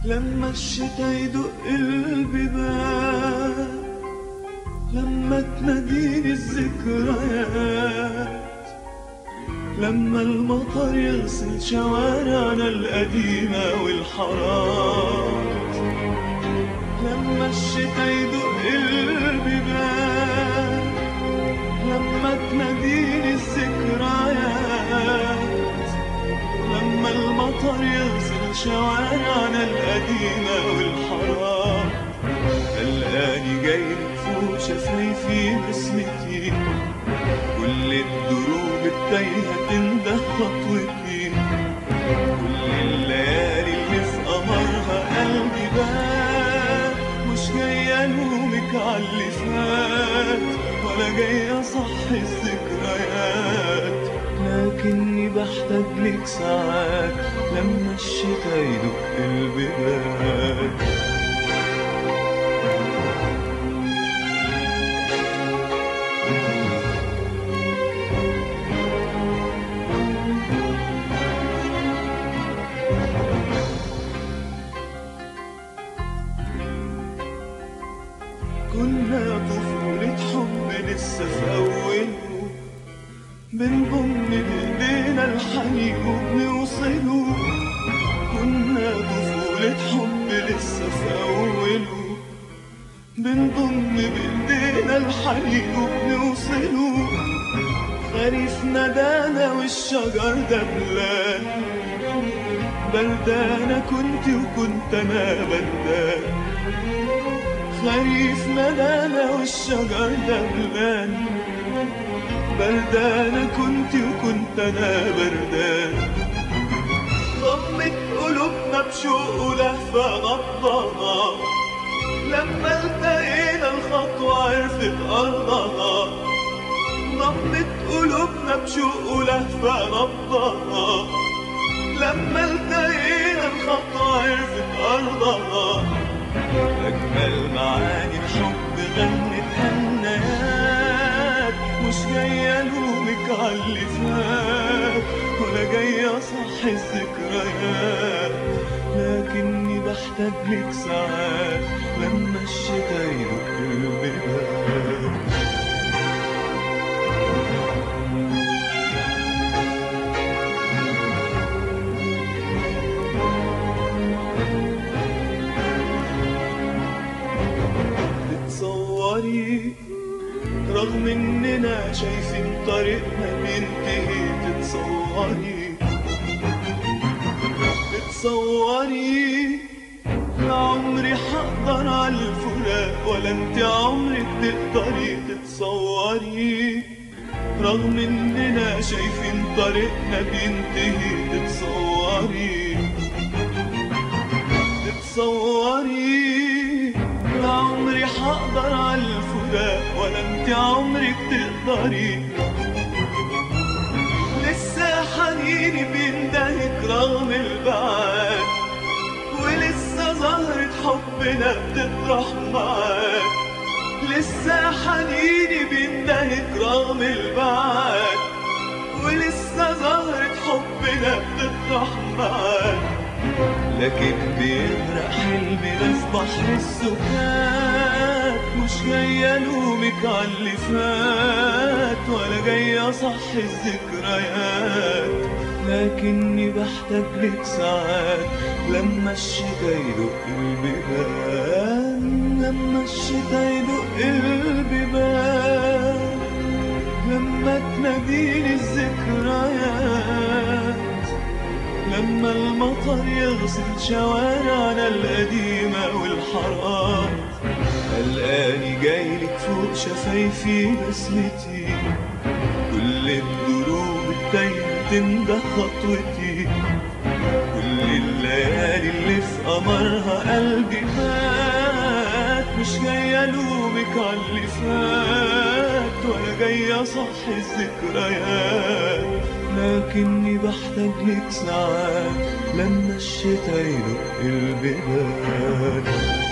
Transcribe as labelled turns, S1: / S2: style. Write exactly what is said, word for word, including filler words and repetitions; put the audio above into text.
S1: لما الشتا يدق البيبان، لما تناديني الذكريات، لما المطر يغسل شوارعنا القديمة والحارات، لما الشتا يدق البيبان، لما تناديني الذكريات، لما المطر يغسل شوارعنا القديمة والحارات، تلقاني جاي فوق شفايفي بسمتي، كل الدروب التايهة تنده خطوتي، كل الليالي اللي في قمرها قلبي بات، مش جاي الومك عاللي فات ولا جاي اصحي الذكريات، لكني بحتاج لك ساعات لما الشتا يدق البيبان. كنا طفولة حب لسه في أوله، بنضم بإيدينا الحنين وبنوصله، كنا طفولة حب لسه في أوله، بنضم بإيدينا الحنين وبنوصله، خريف ندانا والشجر دبلان، بردانة كنت وكنت أنا بردان، خريف ندانا والشجر دبلان، بردانة كنت وكنت أنا بردان، ضمت قلوبنا بشوق ولهفة غطاها، لما التقينا الخطوة عرفت أرضها، ضمت قلوبنا بشوق ولهفة غطاها، لما التقينا الخطوة عرفت أرضها، أجمل معاني الحب غنت هنايات، مش جاي ألومك عاللي فات ولا جاي أصحي الذكريات، لكني بحتاج لك ساعات لما الشتا يدق البيبان. رغم اننا شايفين طريقنا بينتهي، تتصوري تتصوري لعمري حقدر على الفراق ولا انت عمرك تقدري، تتصوري رغم اننا شايفين طريقنا بينتهي، تتصوري تتصوري لعمري حقدر على الفراق ولا انت عمرك تقدري، لسه حنيني بيندهك رغم البعاد، ولسه زهرة حبنا بتطرح معاك، لسه حنيني بيندهك رغم البعاد، ولسه زهرة حبنا بتطرح معاك، لكن بيغرق حلمي في بحر السكات، مش جاي ألومك عاللي فات ولا جاي أصحي الذكريات، لكني بحتاج لك ساعات لما الشتا يدق البيبان، لما الشتا يدق البيبان، لما تناديني الذكريات، لما المطر يغسل شوارعنا القديمة والحارات، تلقاني جايلك فوق شفايفي بسمتي، كل الدروب التايهة تنده خطوتي، كل الليالي اللي في قمرها قلبي فات، مش جاي ألومك عاللي فات ولا جاي أصحي الذكريات، لكني بحتاج لك ساعات لما الشتا يدق البيبان.